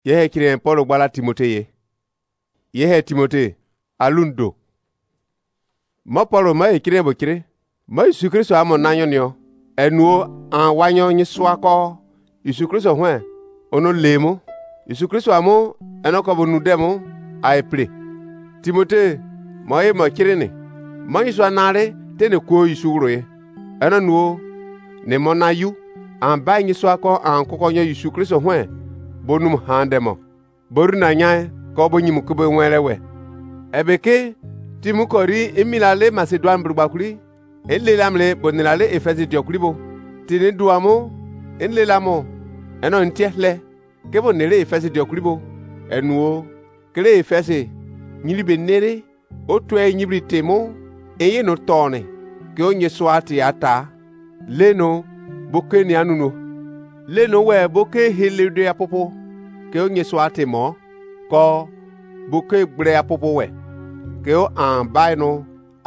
Yehe kire Paul gbala Timote ye. Yehe Timote alundo. Mo Paul ma kire bo kire. Ma Yesu Kristo amo nanyo nyo. Enuo an wanyo nyiswa ko Yesu Kristo hwen ono lemo. Yesu Kristo amo enoko bo nudemo ai pre. Timote mo ye mo kire ne. Mo Yesu nare tene ko Yesu wuro ye. Eno nuo ne mo na yu an ba nyiswa ko an kokonyo Yesu Kristo hwen bonum handemo. Boru na nya ko bo nyimu kubo nwelewe. Ebeke Timukori emilale Macedon brubakuri elelamle bonilale Efesi dioklibo tini duamo enlelamo eno ntiele kebo nele Efesi dioklibo enuo kele Efesi nyilibe nere otwe nyibri temo eye no tone ke onye swati ata leno bokeni anuno leno we boke helede apopo ke onye swati mo ko boke gbre apopo we ke o an baino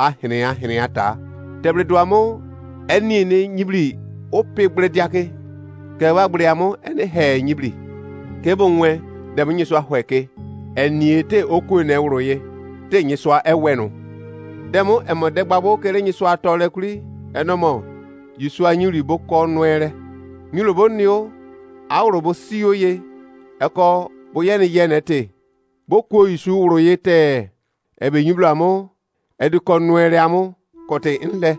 ahene ata tebre duamo eni ne nyibri o pe gbre diake ke wa gbre amo ene he nyibri ke bo nwe de mo nyiso ahweke eni ete oku na ewroye te nyiso ewenu demo emode gbabo kere nyiso atole kuri enomo yiso anyiri bo ko nuere nyilo bo nio awro bo sioye eko bo yenete bo ko yiso wroye te ebe nyiblo amo ediko nuere amo kote inle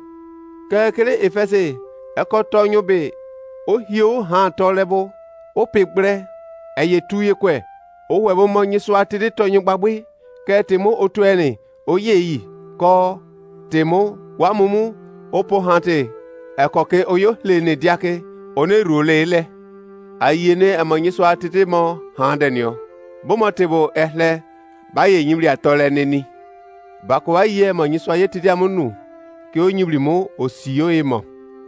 kekele Efese eko tonyo be o hio ha tolebo o pegbre eye tuye kwe o webo mo nyiso atide tonyo gbagbe ke temo otuene o yeyi ko temo wa mumu opo hante eko ke oyo le ne diake one role ile ayene amanyiso atide mo handenio bomo tebo ehle baye nyibli atole neni bako aye manyiso ayetide amonu ke onyibli mo osiyo emo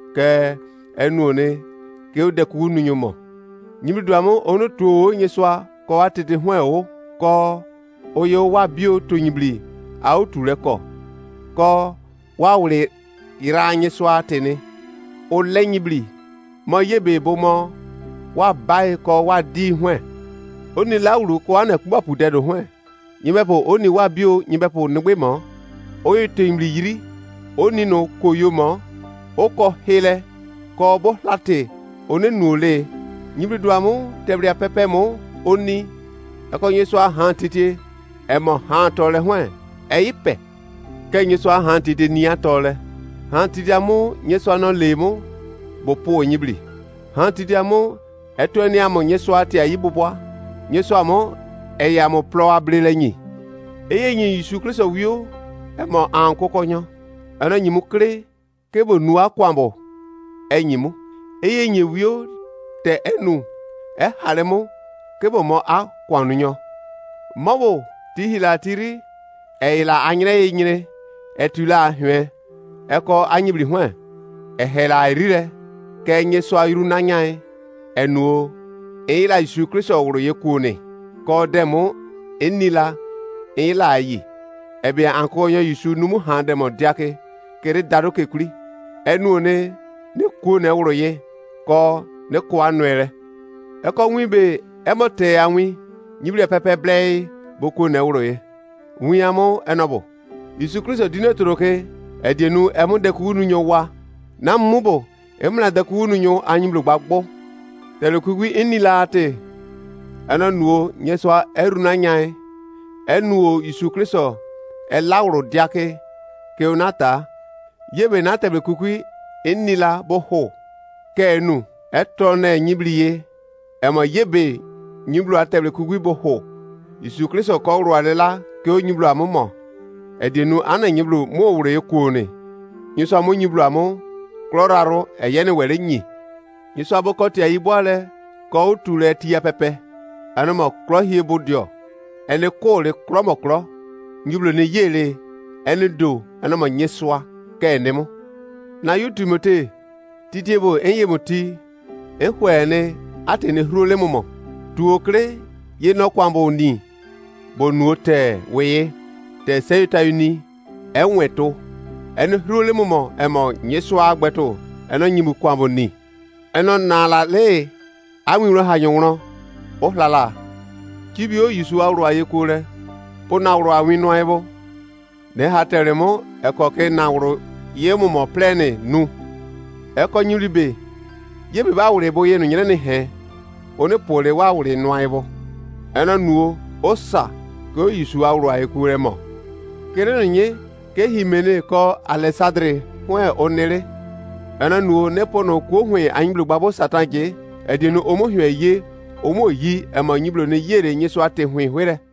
ke enuone ke odeku nunyo mo nyibli duamo ono tuo nyiswa ko atete hwen o ko oyo wa bio to nyibli au tureko ko wa wule ira nyiswa atene o le nyibli mo yebe bo mo wa bai ko wa di hwen oni lauru ko ana kubapu dedo hwen nyimepo oni wa bio nyimepo nugbe mo oyo temli yiri oni no koyo mo oko hele ko bo late oni nule nyibri duamu tebria pepe mo oni eko nyeso han titi emo han tole hwen eipe ke nyeso han titi ni atole han titi amu nyeso no lemo bo po nyibri han titi amu eto ni amo nyeso ati ayibobwa nyeso amo eya mo plo abrelenyi eye nyi Yesu Kristo wio emo an kokonyo ana nyimu kre kebo nu akwambo enyimu eye nyi wio te enu haremo kebo mo akwanunyo mobo tihila tiri eila anyre nyire etula hwe eko anyibri hwe ehela irire ke nyeso ayiru nanyai enuo eila Yesu Kristo woro yekuone ko demo enila ila yi ebe ankonyo Yesu numu handemo diake kere daroke kuri enuone ne ku ne wroye ko ne ku anuere eko wibe emote anwi nyibri pepe blei boku ne wroye wiamo enobo Yesu Kristo dinetoroke edienu emude ku nunyo wa na mmubo emna de ku nunyo anyimlo gbagbo telekugwi inilate enonuo nyeswa erunanyai enuo Yesu Kristo elawro diake ke onata yebe na tebe kukui enila boho ke enu etone nyibliye emo yebe nyiblu atebe kukui boho Yesu Kristo ko ro alela ke onyiblu amomo edenu ana nyiblu mo wure ekuone nyiso amo nyiblu amo kloraro eyene were nyi nyiso abokoti ayibwale ko utule tiya pepe anamo klohie bodio ene kole kromokro nyiblo ne yele ene do ene mo nyeswa ke enemo na Timote titiebo enye moti ehwene atene hrole momo tuokre ye no kwambo ni bonuote weye te seyutayuni enweto ene hrole momo emo nyeswa agbeto eno nyimu kwambo ni eno nala le awiro hanyonro ohlala kibio yisu awro ayekure po nawro awinu ayebo ne hateremo ekoke nawro yemu mo plene nu eko nyuribe yebe ba wure bo yenu nyene ne he one pole wa wure nu ayebo ena nuo osa ko yisu awro ayekure mo kere nye ke himene ko Alexandre hwe onere ena nuo ne pono ko hwe anyiblo gbabo satange edinu omo hwe ye omo yi ema nyiblo ne yere nyeso ate hwe hwere